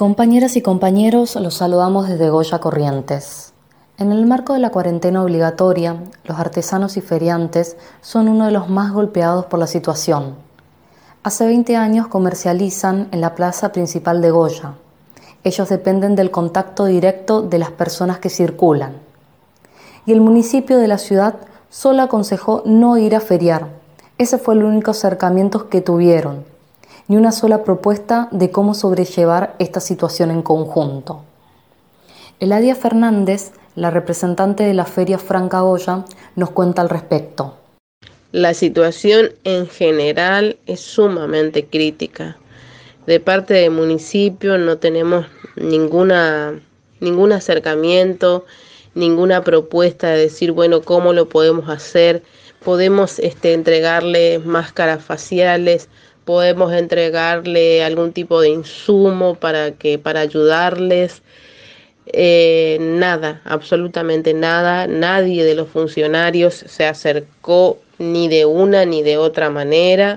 Compañeras y compañeros, los saludamos desde Goya Corrientes. En el marco de la cuarentena obligatoria, los artesanos y feriantes son uno de los más golpeados por la situación. Hace 20 años comercializan en la plaza principal de Goya. Ellos dependen del contacto directo de las personas que circulan. Y el municipio de la ciudad solo aconsejó no ir a feriar. Ese fue el único acercamiento que tuvieron. Ni una sola propuesta de cómo sobrellevar esta situación en conjunto. Eladia Fernández, la representante de la Feria Franca Goya, nos cuenta al respecto. La situación en general es sumamente crítica. De parte del municipio no tenemos ningún acercamiento, ninguna propuesta de decir, bueno, ¿cómo lo podemos hacer? Podemos entregarle máscaras faciales, podemos entregarle algún tipo de insumo para ayudarles. Nada, absolutamente nada. Nadie de los funcionarios se acercó ni de una ni de otra manera.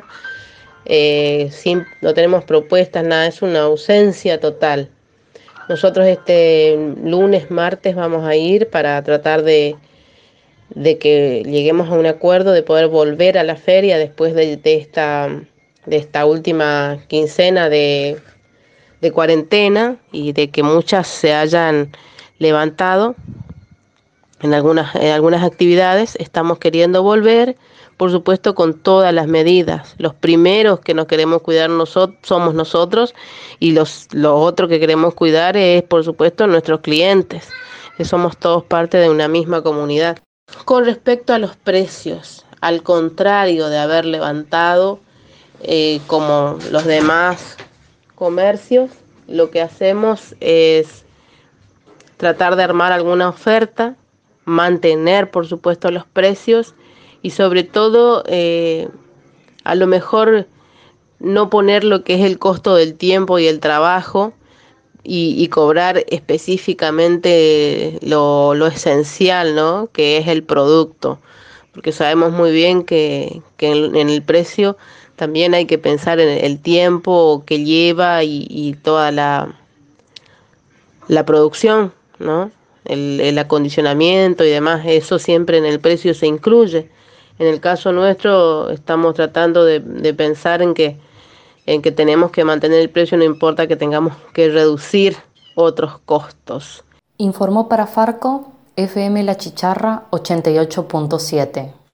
No tenemos propuestas, nada, es una ausencia total. Nosotros lunes, martes vamos a ir para tratar de que lleguemos a un acuerdo de poder volver a la feria después de esta última quincena de cuarentena y de que muchas se hayan levantado en algunas actividades. Estamos queriendo volver, por supuesto, con todas las medidas. Los primeros que nos queremos cuidar somos nosotros, y los otros que queremos cuidar es, por supuesto, nuestros clientes, que somos todos parte de una misma comunidad. Con respecto a los precios, al contrario de haber levantado como los demás comercios, lo que hacemos es tratar de armar alguna oferta, mantener por supuesto los precios y sobre todo a lo mejor no poner lo que es el costo del tiempo y el trabajo y cobrar específicamente lo esencial, ¿no? Que es el producto, porque sabemos muy bien que en el precio también hay que pensar en el tiempo que lleva y toda la producción, ¿no? El acondicionamiento y demás, eso siempre en el precio se incluye. En el caso nuestro estamos tratando de pensar en que tenemos que mantener el precio, no importa que tengamos que reducir otros costos. Informó para Farco FM La Chicharra 88.7.